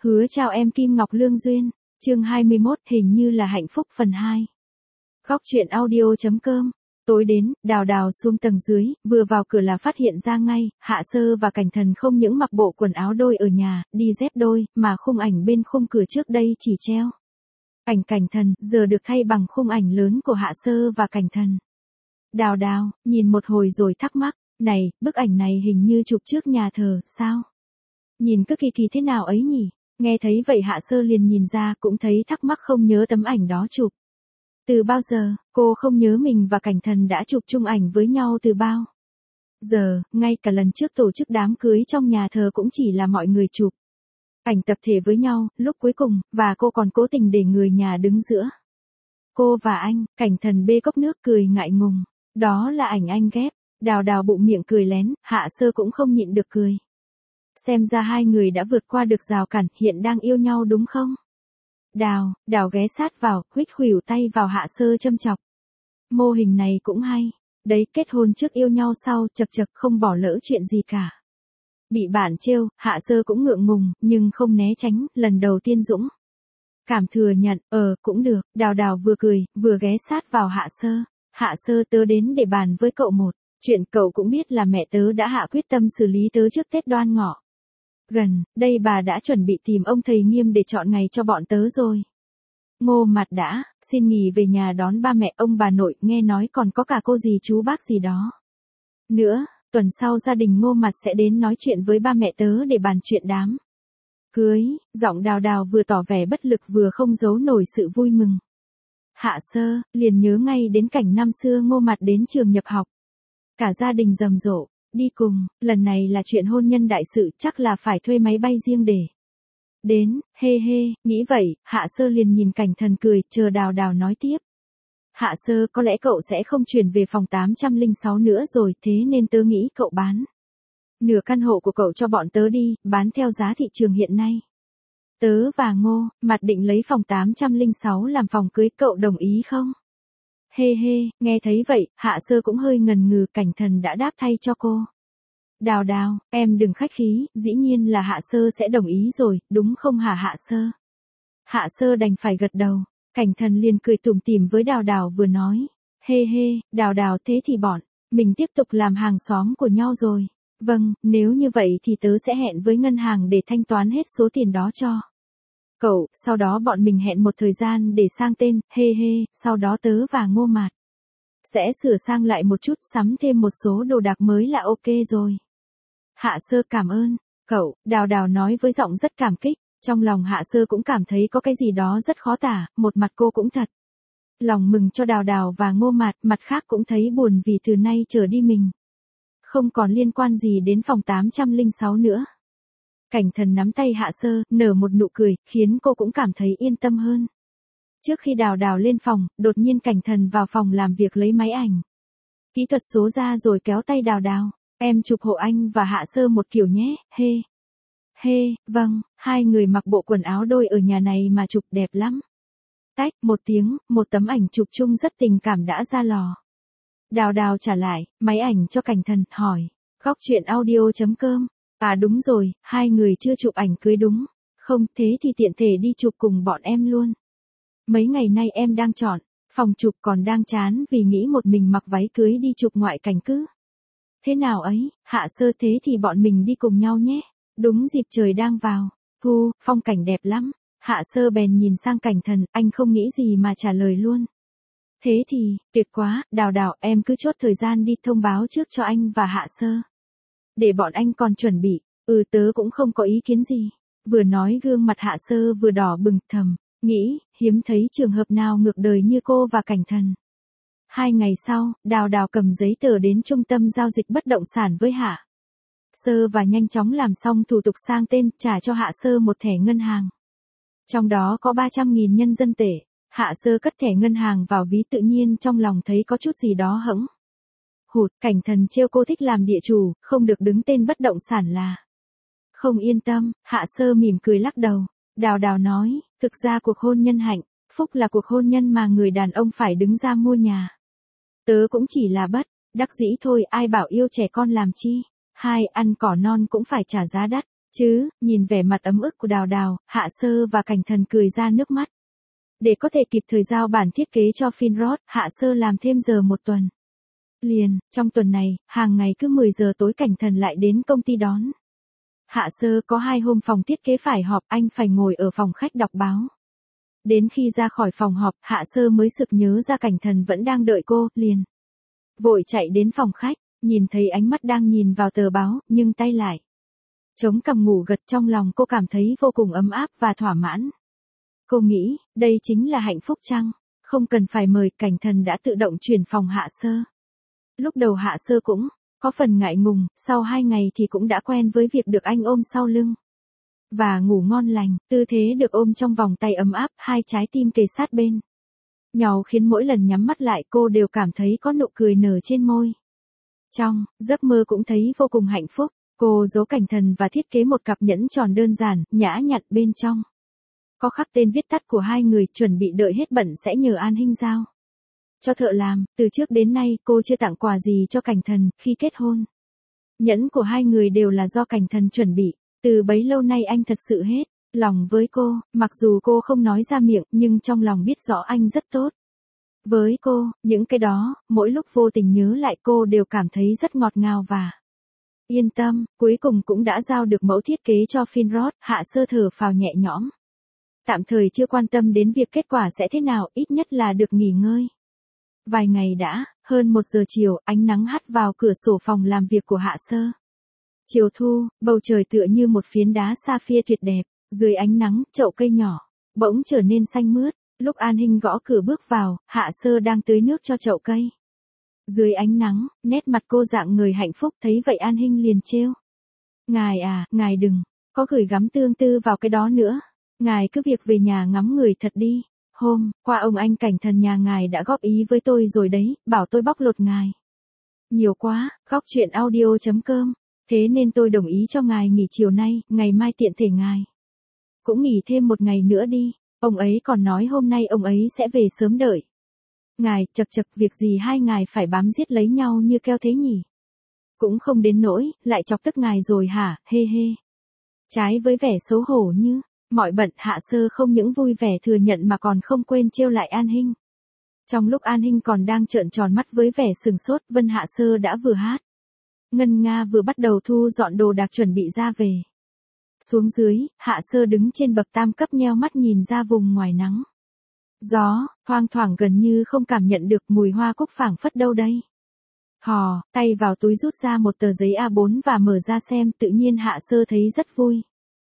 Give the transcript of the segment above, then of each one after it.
Hứa chào em Kim Ngọc Lương Duyên, chương 21 hình như là hạnh phúc phần 2. Góc truyện audio.com. Tối đến, Đào Đào xuống tầng dưới, vừa vào cửa là phát hiện ra ngay, Hạ Sơ và Cảnh Thần không những mặc bộ quần áo đôi ở nhà, đi dép đôi, mà khung ảnh bên khung cửa trước đây chỉ treo. Cảnh Thần, giờ được thay bằng khung ảnh lớn của Hạ Sơ và Cảnh Thần. Đào Đào, nhìn một hồi rồi thắc mắc, này, bức ảnh này hình như chụp trước nhà thờ, sao? Nhìn cứ kỳ kỳ thế nào ấy nhỉ? Nghe thấy vậy Hạ Sơ liền nhìn ra cũng thấy thắc mắc không nhớ tấm ảnh đó chụp. Từ bao giờ, cô không nhớ mình và Cảnh Thần đã chụp chung ảnh với nhau từ bao giờ, ngay cả lần trước tổ chức đám cưới trong nhà thờ cũng chỉ là mọi người chụp ảnh tập thể với nhau, lúc cuối cùng, và cô còn cố tình để người nhà đứng giữa. Cô và anh, Cảnh Thần bê cốc nước cười ngại ngùng, đó là ảnh anh ghép. Đào Đào bụng miệng cười lén, Hạ Sơ cũng không nhịn được cười. Xem ra hai người đã vượt qua được rào cản, hiện đang yêu nhau đúng không? Đào ghé sát vào, huých khuỷu tay vào Hạ Sơ châm chọc. Mô hình này cũng hay. Đấy, kết hôn trước yêu nhau sau, chật không bỏ lỡ chuyện gì cả. Bị bạn trêu, Hạ Sơ cũng ngượng ngùng, nhưng không né tránh, lần đầu tiên dũng cảm thừa nhận, cũng được. Đào vừa cười, vừa ghé sát vào Hạ Sơ. Hạ Sơ, tớ đến để bàn với cậu một chuyện, cậu cũng biết là mẹ tớ đã hạ quyết tâm xử lý tớ trước Tết Đoan Ngọ. Gần, đây bà đã chuẩn bị tìm ông thầy Nghiêm để chọn ngày cho bọn tớ rồi. Ngô Mặt đã xin nghỉ về nhà đón ba mẹ ông bà nội, nghe nói còn có cả cô dì chú bác gì đó nữa. Tuần sau gia đình Ngô Mặt sẽ đến nói chuyện với ba mẹ tớ để bàn chuyện đám cưới. Giọng Đào vừa tỏ vẻ bất lực vừa không giấu nổi sự vui mừng. Hạ Sơ liền nhớ ngay đến cảnh năm xưa Ngô Mặt đến trường nhập học. Cả gia đình rầm rộ đi cùng, lần này là chuyện hôn nhân đại sự, chắc là phải thuê máy bay riêng để đến. Nghĩ vậy, Hạ Sơ liền nhìn Cảnh Thần cười, chờ Đào nói tiếp. Hạ Sơ, có lẽ cậu sẽ không chuyển về phòng 806 nữa rồi, thế nên tớ nghĩ cậu bán nửa căn hộ của cậu cho bọn tớ đi, bán theo giá thị trường hiện nay. Tớ và Ngô Mặt định lấy phòng 806 làm phòng cưới, cậu đồng ý không? Nghe thấy vậy, Hạ Sơ cũng hơi ngần ngừ. Cảnh Thần đã đáp thay cho cô. Đào, em đừng khách khí, dĩ nhiên là Hạ Sơ sẽ đồng ý rồi, đúng không hả Hạ Sơ? Hạ Sơ đành phải gật đầu. Cảnh Thần liền cười tủm tỉm với Đào vừa nói. Đào, thế thì bọn mình tiếp tục làm hàng xóm của nhau rồi. Vâng, nếu như vậy thì tớ sẽ hẹn với ngân hàng để thanh toán hết số tiền đó cho cậu, sau đó bọn mình hẹn một thời gian để sang tên. Sau đó tớ và Ngô Mạt sẽ sửa sang lại một chút, sắm thêm một số đồ đạc mới là ok rồi. Hạ Sơ cảm ơn cậu, Đào nói với giọng rất cảm kích. Trong lòng Hạ Sơ cũng cảm thấy có cái gì đó rất khó tả, một mặt cô cũng thật lòng mừng cho Đào và Ngô Mạt, mặt khác cũng thấy buồn vì từ nay trở đi mình không còn liên quan gì đến phòng 806 nữa. Cảnh Thần nắm tay Hạ Sơ, nở một nụ cười, khiến cô cũng cảm thấy yên tâm hơn. Trước khi Đào lên phòng, đột nhiên Cảnh Thần vào phòng làm việc lấy máy ảnh kỹ thuật số ra rồi kéo tay Đào. Em chụp hộ anh và Hạ Sơ một kiểu nhé. Vâng, hai người mặc bộ quần áo đôi ở nhà này mà chụp đẹp lắm. Tách một tiếng, một tấm ảnh chụp chung rất tình cảm đã ra lò. Đào trả lại máy ảnh cho Cảnh Thần, hỏi. Góc truyện audio.com. À đúng rồi, hai người chưa chụp ảnh cưới đúng không? Thế thì tiện thể đi chụp cùng bọn em luôn. Mấy ngày nay em đang chọn phòng chụp, còn đang chán vì nghĩ một mình mặc váy cưới đi chụp ngoại cảnh cứ thế nào ấy. Hạ Sơ, thế thì bọn mình đi cùng nhau nhé. Đúng dịp trời đang vào thu, phong cảnh đẹp lắm. Hạ Sơ bèn nhìn sang Cảnh Thần, anh không nghĩ gì mà trả lời luôn. Thế thì, tuyệt quá. Đào, em cứ chốt thời gian đi, thông báo trước cho anh và Hạ Sơ để bọn anh còn chuẩn bị. Tớ cũng không có ý kiến gì. Vừa nói gương mặt Hạ Sơ vừa đỏ bừng, thầm nghĩ, hiếm thấy trường hợp nào ngược đời như cô và Cảnh Thần. 2 ngày sau, Đào cầm giấy tờ đến trung tâm giao dịch bất động sản với Hạ Sơ và nhanh chóng làm xong thủ tục sang tên, trả cho Hạ Sơ một thẻ ngân hàng. Trong đó có 300.000 nhân dân tệ. Hạ Sơ cất thẻ ngân hàng vào ví, tự nhiên trong lòng thấy có chút gì đó hững hụt. Cảnh Thần trêu cô thích làm địa chủ, không được đứng tên bất động sản là không yên tâm. Hạ Sơ mỉm cười lắc đầu. Đào nói, thực ra cuộc hôn nhân hạnh phúc là cuộc hôn nhân mà người đàn ông phải đứng ra mua nhà. Tớ cũng chỉ là bất đắc dĩ thôi, ai bảo yêu trẻ con làm chi. Ăn cỏ non cũng phải trả giá đắt. Chứ, nhìn vẻ mặt ấm ức của Đào Đào, Hạ Sơ và Cảnh Thần cười ra nước mắt. Để có thể kịp thời giao bản thiết kế cho Finrod, Hạ Sơ làm thêm giờ một tuần. Liền, trong tuần này, hàng ngày cứ 10 giờ tối Cảnh Thần lại đến công ty đón. Hạ Sơ có 2 hôm phòng thiết kế phải họp, anh phải ngồi ở phòng khách đọc báo. Đến khi ra khỏi phòng họp, Hạ Sơ mới sực nhớ ra Cảnh Thần vẫn đang đợi cô, liền. Vội chạy đến phòng khách, nhìn thấy ánh mắt đang nhìn vào tờ báo, nhưng tay lại. Chống cằm ngủ gật, trong lòng cô cảm thấy vô cùng ấm áp và thỏa mãn. Cô nghĩ, đây chính là hạnh phúc chăng? Không cần phải mời, Cảnh Thần đã tự động chuyển phòng Hạ Sơ. Lúc đầu Hạ Sơ cũng có phần ngại ngùng, sau 2 ngày thì cũng đã quen với việc được anh ôm sau lưng. Và ngủ ngon lành, tư thế được ôm trong vòng tay ấm áp, 2 trái tim kề sát bên nhau khiến mỗi lần nhắm mắt lại cô đều cảm thấy có nụ cười nở trên môi. Trong giấc mơ cũng thấy vô cùng hạnh phúc, cô giấu Cảnh Thần và thiết kế một cặp nhẫn tròn đơn giản, nhã nhặn, bên trong có khắc tên viết tắt của 2 người, chuẩn bị đợi hết bận sẽ nhờ An Hinh giao cho thợ làm. Từ trước đến nay cô chưa tặng quà gì cho Cảnh Thần khi kết hôn. Nhẫn của 2 người đều là do Cảnh Thần chuẩn bị. Từ bấy lâu nay anh thật sự hết lòng với cô, mặc dù cô không nói ra miệng nhưng trong lòng biết rõ anh rất tốt với cô. Những cái đó, mỗi lúc vô tình nhớ lại cô đều cảm thấy rất ngọt ngào và yên tâm. Cuối cùng cũng đã giao được mẫu thiết kế cho Finrod, Hạ Sơ thở phào nhẹ nhõm. Tạm thời chưa quan tâm đến việc kết quả sẽ thế nào, ít nhất là được nghỉ ngơi. Vài ngày đã, hơn 1 giờ chiều, ánh nắng hắt vào cửa sổ phòng làm việc của Hạ Sơ. Chiều thu, bầu trời tựa như một phiến đá sapphire tuyệt đẹp, dưới ánh nắng, chậu cây nhỏ bỗng trở nên xanh mướt. Lúc An Hinh gõ cửa bước vào, Hạ Sơ đang tưới nước cho chậu cây. Dưới ánh nắng, nét mặt cô dạng người hạnh phúc, thấy vậy An Hinh liền trêu. Ngài à, ngài đừng có gửi gắm tương tư vào cái đó nữa. Ngài cứ việc về nhà ngắm người thật đi. Hôm qua ông anh Cảnh Thần nhà ngài đã góp ý với tôi rồi đấy, bảo tôi bóc lột ngài nhiều quá. Góc chuyện audio.com. Thế nên tôi đồng ý cho ngài nghỉ chiều nay, ngày mai tiện thể ngài cũng nghỉ thêm 1 ngày nữa đi. Ông ấy còn nói hôm nay ông ấy sẽ về sớm đợi ngài. Chật chật, việc gì hai ngài phải bám giết lấy nhau như keo thế nhỉ? Cũng không đến nỗi lại chọc tức ngài rồi hả, hê hê. Trái với vẻ xấu hổ như mọi bận, Hạ Sơ không những vui vẻ thừa nhận mà còn không quên trêu lại An Hinh. Trong lúc An Hinh còn đang trợn tròn mắt với vẻ sừng sốt, Vân Hạ Sơ đã vừa hát ngân nga vừa bắt đầu thu dọn đồ đạc chuẩn bị ra về. Xuống dưới, Hạ Sơ đứng trên bậc tam cấp nheo mắt nhìn ra vùng ngoài nắng. Gió, thoang thoảng gần như không cảm nhận được mùi hoa cúc phảng phất đâu đây. Thò tay vào túi rút ra một tờ giấy A4 và mở ra xem, tự nhiên Hạ Sơ thấy rất vui.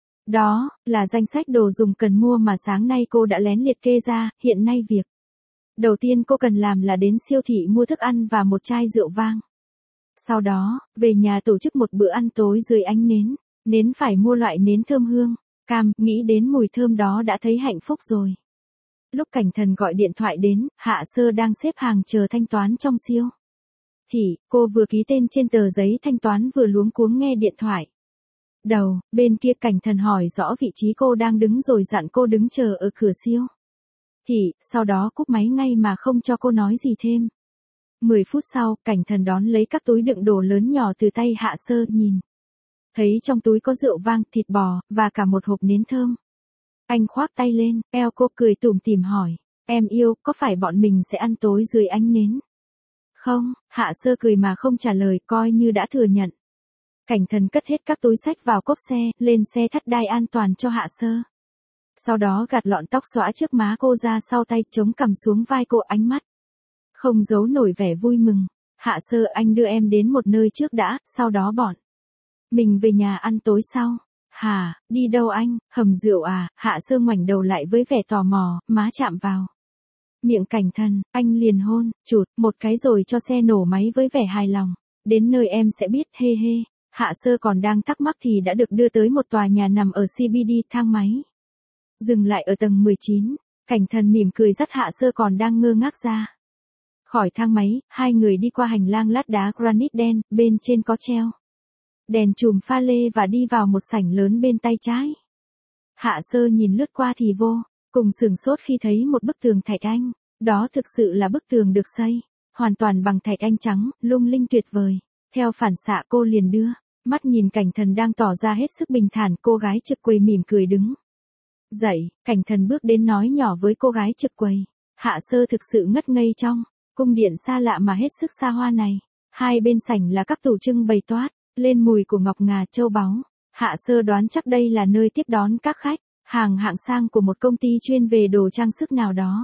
Đó là danh sách đồ dùng cần mua mà sáng nay cô đã lén liệt kê ra. Hiện nay việc đầu tiên cô cần làm là đến siêu thị mua thức ăn và một chai rượu vang. Sau đó, về nhà tổ chức một bữa ăn tối dưới ánh nến. Nến phải mua loại nến thơm hương cam, nghĩ đến mùi thơm đó đã thấy hạnh phúc rồi. Lúc Cảnh Thần gọi điện thoại đến, Hạ Sơ đang xếp hàng chờ thanh toán trong siêu thị. Cô vừa ký tên trên tờ giấy thanh toán vừa luống cuống nghe điện thoại. Đầu bên kia Cảnh Thần hỏi rõ vị trí cô đang đứng rồi dặn cô đứng chờ ở cửa siêu thị, sau đó cúp máy ngay mà không cho cô nói gì thêm. 10 phút sau, Cảnh Thần đón lấy các túi đựng đồ lớn nhỏ từ tay Hạ Sơ, nhìn thấy trong túi có rượu vang, thịt bò, và cả một hộp nến thơm. Anh khoác tay lên, eo cô cười tủm tỉm hỏi, em yêu, có phải bọn mình sẽ ăn tối dưới ánh nến không? Hạ Sơ cười mà không trả lời, coi như đã thừa nhận. Cảnh Thần cất hết các túi xách vào cốp xe, lên xe thắt đai an toàn cho Hạ Sơ. Sau đó gạt lọn tóc xõa trước má cô ra sau tay, chống cằm xuống vai cô, ánh mắt không giấu nổi vẻ vui mừng. Hạ Sơ, anh đưa em đến một nơi trước đã, sau đó bọn mình về nhà ăn tối sau. Hả, đi đâu anh, hầm rượu à? Hạ Sơ ngoảnh đầu lại với vẻ tò mò, má chạm vào miệng Cảnh Thần, anh liền hôn chụt một cái rồi cho xe nổ máy với vẻ hài lòng. Đến nơi em sẽ biết, hê hê. Hạ Sơ còn đang thắc mắc thì đã được đưa tới một tòa nhà nằm ở CBD, thang máy dừng lại ở tầng 19. Cảnh Thần mỉm cười dắt Hạ Sơ còn đang ngơ ngác ra khỏi thang máy. Hai người đi qua hành lang lát đá granite đen, bên trên có treo đèn chùm pha lê và đi vào một sảnh lớn bên tay trái. Hạ Sơ nhìn lướt qua thì vô cùng sửng sốt khi thấy một bức tường thạch anh. Đó thực sự là bức tường được xây hoàn toàn bằng thạch anh trắng, lung linh tuyệt vời. Theo phản xạ cô liền đưa Mắt nhìn Cảnh Thần đang tỏ ra hết sức bình thản, cô gái trực quầy mỉm cười đứng dậy, Cảnh Thần bước đến nói nhỏ với cô gái trực quầy. Hạ Sơ thực sự ngất ngây trong cung điện xa lạ mà hết sức xa hoa này. Hai bên sảnh là các tủ trưng bày toát lên mùi của ngọc ngà châu báu. Hạ Sơ đoán chắc đây là nơi tiếp đón các khách hàng hạng sang của một công ty chuyên về đồ trang sức nào đó.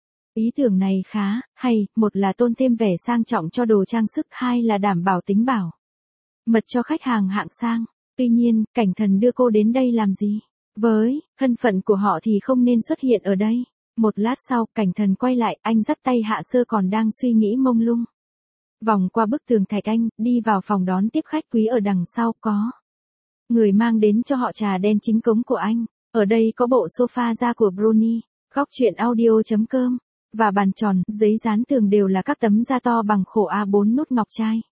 Ý tưởng này khá hay, một là tôn thêm vẻ sang trọng cho đồ trang sức, hai là đảm bảo tính bảo mật cho khách hàng hạng sang. Tuy nhiên, Cảnh Thần đưa cô đến đây làm gì? Với thân phận của họ thì không nên xuất hiện ở đây. Một lát sau, Cảnh Thần quay lại, anh dắt tay Hạ Sơ còn đang suy nghĩ mông lung. Vòng qua bức tường thạch anh, đi vào phòng đón tiếp khách quý ở đằng sau, có người mang đến cho họ trà đen chính cống của anh. Ở đây có bộ sofa da của Bruni, góc truyện audio.com, và bàn tròn, giấy dán tường đều là các tấm da to bằng khổ A4 nút ngọc trai.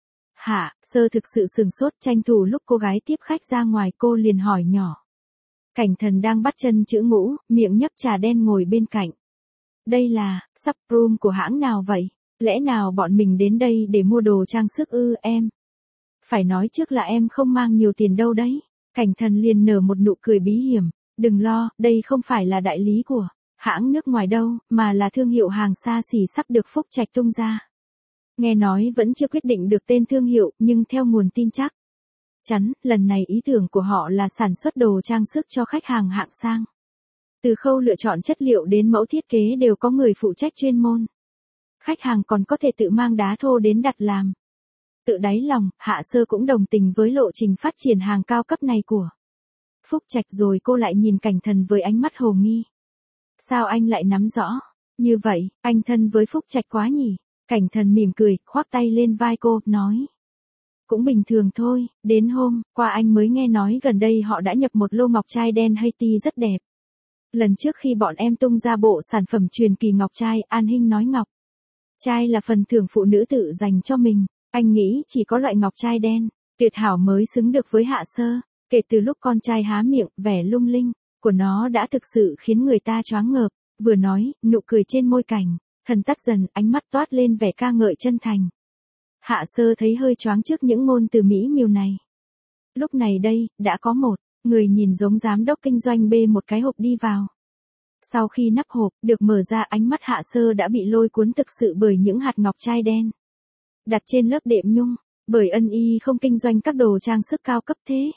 Hạ Sơ thực sự sừng sốt, tranh thủ lúc cô gái tiếp khách ra ngoài cô liền hỏi nhỏ. Cảnh Thần đang bắt chân chữ ngũ, miệng nhấp trà đen ngồi bên cạnh. Đây là showroom của hãng nào vậy? Lẽ nào bọn mình đến đây để mua đồ trang sức ư? Em phải nói trước là em không mang nhiều tiền đâu đấy. Cảnh Thần liền nở một nụ cười bí hiểm. Đừng lo, đây không phải là đại lý của hãng nước ngoài đâu, mà là thương hiệu hàng xa xỉ sắp được Phúc Trạch tung ra. Nghe nói vẫn chưa quyết định được tên thương hiệu, nhưng theo nguồn tin chắc chắn, lần này ý tưởng của họ là sản xuất đồ trang sức cho khách hàng hạng sang. Từ khâu lựa chọn chất liệu đến mẫu thiết kế đều có người phụ trách chuyên môn. Khách hàng còn có thể tự mang đá thô đến đặt làm. Tự đáy lòng, Hạ Sơ cũng đồng tình với lộ trình phát triển hàng cao cấp này của Phúc Trạch, rồi cô lại nhìn Cảnh Thần với ánh mắt hồ nghi. Sao anh lại nắm rõ? Như vậy, anh thân với Phúc Trạch quá nhỉ? Cảnh Thần mỉm cười, khoác tay lên vai cô, nói. Cũng bình thường thôi, đến hôm qua anh mới nghe nói gần đây họ đã nhập một lô ngọc trai đen Haiti rất đẹp. Lần trước khi bọn em tung ra bộ sản phẩm truyền kỳ ngọc trai, An Hinh nói ngọc trai là phần thưởng phụ nữ tự dành cho mình. Anh nghĩ chỉ có loại ngọc trai đen tuyệt hảo mới xứng được với Hạ Sơ. Kể từ lúc con trai há miệng, vẻ lung linh của nó đã thực sự khiến người ta choáng ngợp. Vừa nói, nụ cười trên môi Cảnh Thần tắt dần, ánh mắt toát lên vẻ ca ngợi chân thành. Hạ Sơ thấy hơi choáng trước những ngôn từ mỹ miều này. Lúc này đây, đã có một người nhìn giống giám đốc kinh doanh bê một cái hộp đi vào. Sau khi nắp hộp được mở ra, ánh mắt Hạ Sơ đã bị lôi cuốn thực sự bởi những hạt ngọc trai đen đặt trên lớp đệm nhung. Bởi ân y không kinh doanh các đồ trang sức cao cấp thế,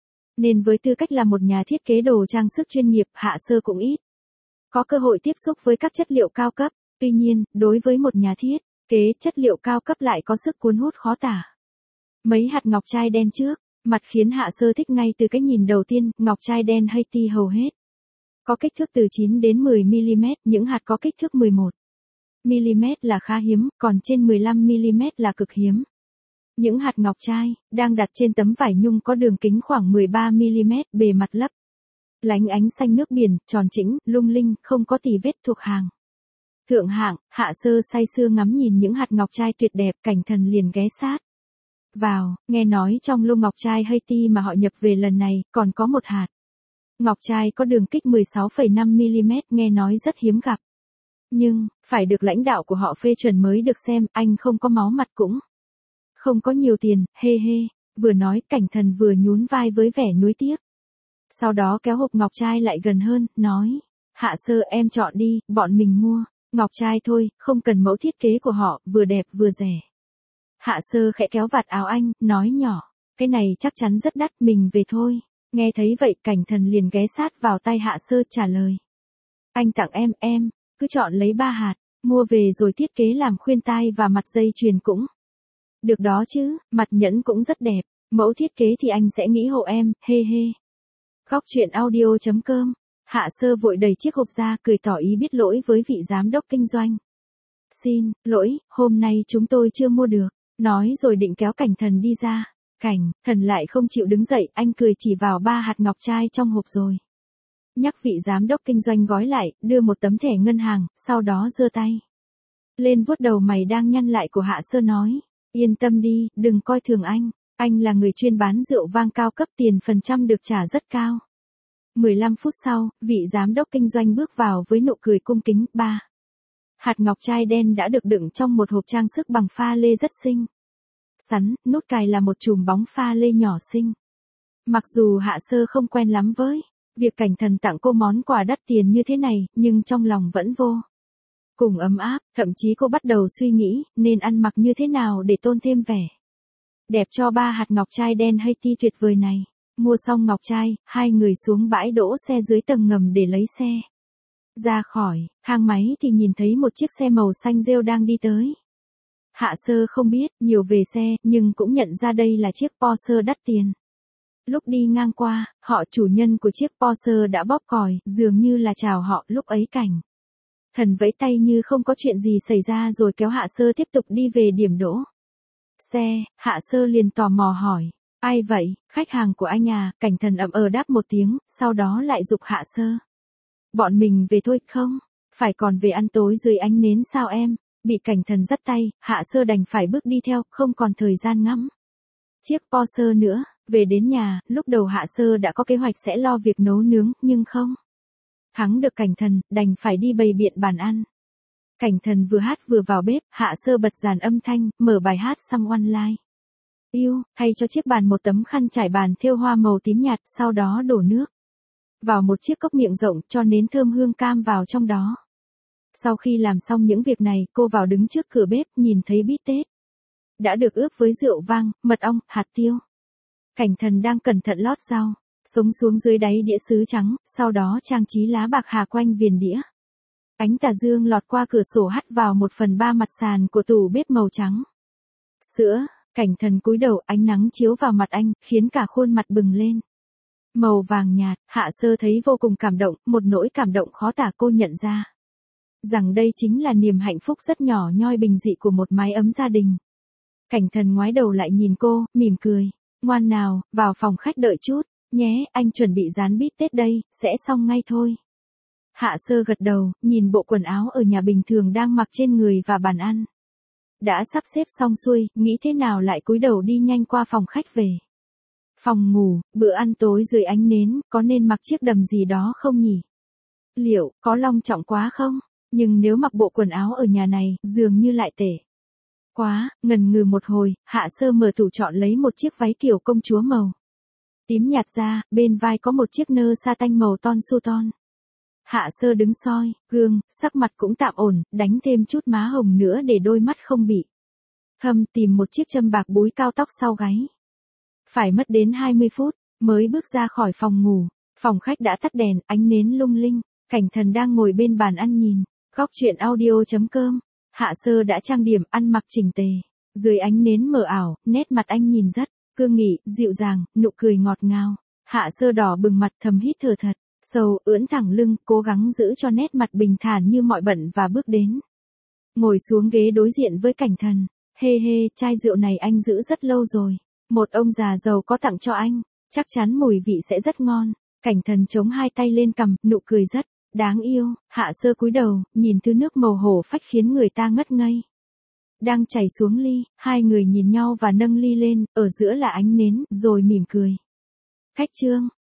nên với tư cách là một nhà thiết kế đồ trang sức chuyên nghiệp, Hạ Sơ cũng ít có cơ hội tiếp xúc với các chất liệu cao cấp. Tuy nhiên, đối với một nhà thiết kế, chất liệu cao cấp lại có sức cuốn hút khó tả. Mấy hạt ngọc trai đen trước mặt khiến Hạ Sơ thích ngay từ cái nhìn đầu tiên. Ngọc trai đen Haiti hầu hết có kích thước từ 9 đến 10 mm, những hạt có kích thước 11 mm là khá hiếm, còn trên 15 mm là cực hiếm. Những hạt ngọc trai đang đặt trên tấm vải nhung có đường kính khoảng 13 mm, bề mặt lấp lánh ánh xanh nước biển, tròn chỉnh, lung linh, không có tì vết, thuộc hàng thượng hạng. Hạ Sơ say sưa ngắm nhìn những hạt ngọc trai tuyệt đẹp. Cảnh Thần liền ghé sát vào, nghe nói trong lô ngọc trai Haiti mà họ nhập về lần này, còn có một hạt ngọc trai có đường kích 16,5 mm, nghe nói rất hiếm gặp. Nhưng, phải được lãnh đạo của họ phê chuẩn mới được xem. Anh không có máu mặt cũng không có nhiều tiền, hê hê. Vừa nói, Cảnh Thần vừa nhún vai với vẻ nuối tiếc. Sau đó kéo hộp ngọc trai lại gần hơn, nói. Hạ Sơ, em chọn đi, bọn mình mua ngọc trai thôi, không cần mẫu thiết kế của họ, vừa đẹp vừa rẻ. Hạ Sơ khẽ kéo vạt áo anh, nói nhỏ. Cái này chắc chắn rất đắt, mình về thôi. Nghe thấy vậy, Cảnh Thần liền ghé sát vào tay Hạ Sơ trả lời. Anh tặng em cứ chọn lấy 3 hạt, mua về rồi thiết kế làm khuyên tai và mặt dây chuyền cũng được đó chứ, mặt nhẫn cũng rất đẹp. Mẫu thiết kế thì anh sẽ nghĩ hộ em, hê hê. Góc truyện audio.com. Hạ Sơ vội đẩy chiếc hộp ra, cười tỏ ý biết lỗi với vị giám đốc kinh doanh. Xin lỗi, hôm nay chúng tôi chưa mua được. Nói rồi định kéo Cảnh Thần đi ra. Cảnh Thần lại không chịu đứng dậy, anh cười chỉ vào 3 hạt ngọc trai trong hộp rồi nhắc vị giám đốc kinh doanh gói lại, đưa một tấm thẻ ngân hàng, sau đó giơ tay lên vuốt đầu mày đang nhăn lại của Hạ Sơ, nói. Yên tâm đi, đừng coi thường anh là người chuyên bán rượu vang cao cấp, tiền phần trăm được trả rất cao. 15 phút sau, vị giám đốc kinh doanh bước vào với nụ cười cung kính. 3 hạt ngọc trai đen đã được đựng trong một hộp trang sức bằng pha lê rất xinh Sắn, nút cài là một chùm bóng pha lê nhỏ xinh. Mặc dù Hạ Sơ không quen lắm với việc Cảnh Thần tặng cô món quà đắt tiền như thế này, nhưng trong lòng vẫn vô cùng ấm áp, thậm chí cô bắt đầu suy nghĩ nên ăn mặc như thế nào để tôn thêm vẻ đẹp cho ba hạt ngọc trai đen hay ti tuyệt vời này. Mua xong ngọc trai, hai người xuống bãi đỗ xe dưới tầng ngầm để lấy xe. Ra khỏi thang máy thì nhìn thấy một chiếc xe màu xanh rêu đang đi tới. Hạ Sơ không biết nhiều về xe, nhưng cũng nhận ra đây là chiếc Porsche đắt tiền. Lúc đi ngang qua, họ chủ nhân của chiếc Porsche đã bóp còi, dường như là chào họ. Lúc ấy Cảnh Thần vẫy tay như không có chuyện gì xảy ra rồi kéo Hạ Sơ tiếp tục đi về điểm đỗ xe. Hạ Sơ liền tò mò hỏi, ai vậy, khách hàng của anh à? Cảnh Thần ậm đáp một tiếng, sau đó lại giục Hạ Sơ, bọn mình về thôi. Không, phải còn về ăn tối dưới ánh nến sao em? Bị Cảnh Thần dắt tay, Hạ Sơ đành phải bước đi theo, không còn thời gian ngắm chiếc Porsche nữa. Về đến nhà, lúc đầu Hạ Sơ đã có kế hoạch sẽ lo việc nấu nướng, nhưng không thắng được Cảnh Thần, đành phải đi bày biện bàn ăn. Cảnh Thần vừa hát vừa vào bếp, Hạ Sơ bật dàn âm thanh, mở bài hát Someone Like You, thay cho chiếc bàn một tấm khăn trải bàn thêu hoa màu tím nhạt, sau đó đổ nước vào một chiếc cốc miệng rộng, cho nến thơm hương cam vào trong đó. Sau khi làm xong những việc này, cô vào đứng trước cửa bếp, nhìn thấy bít tết đã được ướp với rượu vang, mật ong, hạt tiêu. Cảnh Thần đang cẩn thận lót rau sống xuống dưới đáy đĩa sứ trắng, sau đó trang trí lá bạc hà quanh viền đĩa. Ánh tà dương lọt qua cửa sổ hắt vào 1/3 mặt sàn của tủ bếp màu trắng sữa. Cảnh Thần cúi đầu, ánh nắng chiếu vào mặt anh, khiến cả khuôn mặt bừng lên màu vàng nhạt. Hạ Sơ thấy vô cùng cảm động, một nỗi cảm động khó tả. Cô nhận ra rằng đây chính là niềm hạnh phúc rất nhỏ nhoi bình dị của một mái ấm gia đình. Cảnh Thần ngoái đầu lại nhìn cô, mỉm cười, ngoan nào, vào phòng khách đợi chút nhé, anh chuẩn bị dán bít tết đây, sẽ xong ngay thôi. Hạ Sơ gật đầu, nhìn bộ quần áo ở nhà bình thường đang mặc trên người và bàn ăn đã sắp xếp xong xuôi, nghĩ thế nào lại cúi đầu đi nhanh qua phòng khách về phòng ngủ. Bữa ăn tối dưới ánh nến, có nên mặc chiếc đầm gì đó không nhỉ? Liệu có long trọng quá không? Nhưng nếu mặc bộ quần áo ở nhà này, dường như lại tệ quá. Ngần ngừ một hồi, Hạ Sơ mở tủ chọn lấy một chiếc váy kiểu công chúa màu tím nhạt ra, bên vai có một chiếc nơ sa tanh màu ton su ton. Hạ Sơ đứng soi gương, sắc mặt cũng tạm ổn, đánh thêm chút má hồng nữa để đôi mắt không bị thâm, tìm một chiếc châm bạc búi cao tóc sau gáy. Phải mất đến 20 phút, mới bước ra khỏi phòng ngủ. Phòng khách đã tắt đèn, ánh nến lung linh. Cảnh Thần đang ngồi bên bàn ăn nhìn Góc Chuyện Audio.com. Hạ Sơ đã trang điểm, ăn mặc chỉnh tề. Dưới ánh nến mờ ảo, nét mặt anh nhìn rất cương nghị, dịu dàng, nụ cười ngọt ngào. Hạ Sơ đỏ bừng mặt, thầm hít thở thật sâu, ưỡn thẳng lưng, cố gắng giữ cho nét mặt bình thản như mọi bận và bước đến. Ngồi xuống ghế đối diện với Cảnh Thần. Hê hê, chai rượu này anh giữ rất lâu rồi. Một ông già giàu có tặng cho anh. Chắc chắn mùi vị sẽ rất ngon. Cảnh Thần chống hai tay lên cằm, nụ cười rất đáng yêu. Hạ Sơ cúi đầu, nhìn thứ nước màu hổ phách khiến người ta ngất ngây đang chảy xuống ly. Hai người nhìn nhau và nâng ly lên, ở giữa là ánh nến, rồi mỉm cười. Khách trương,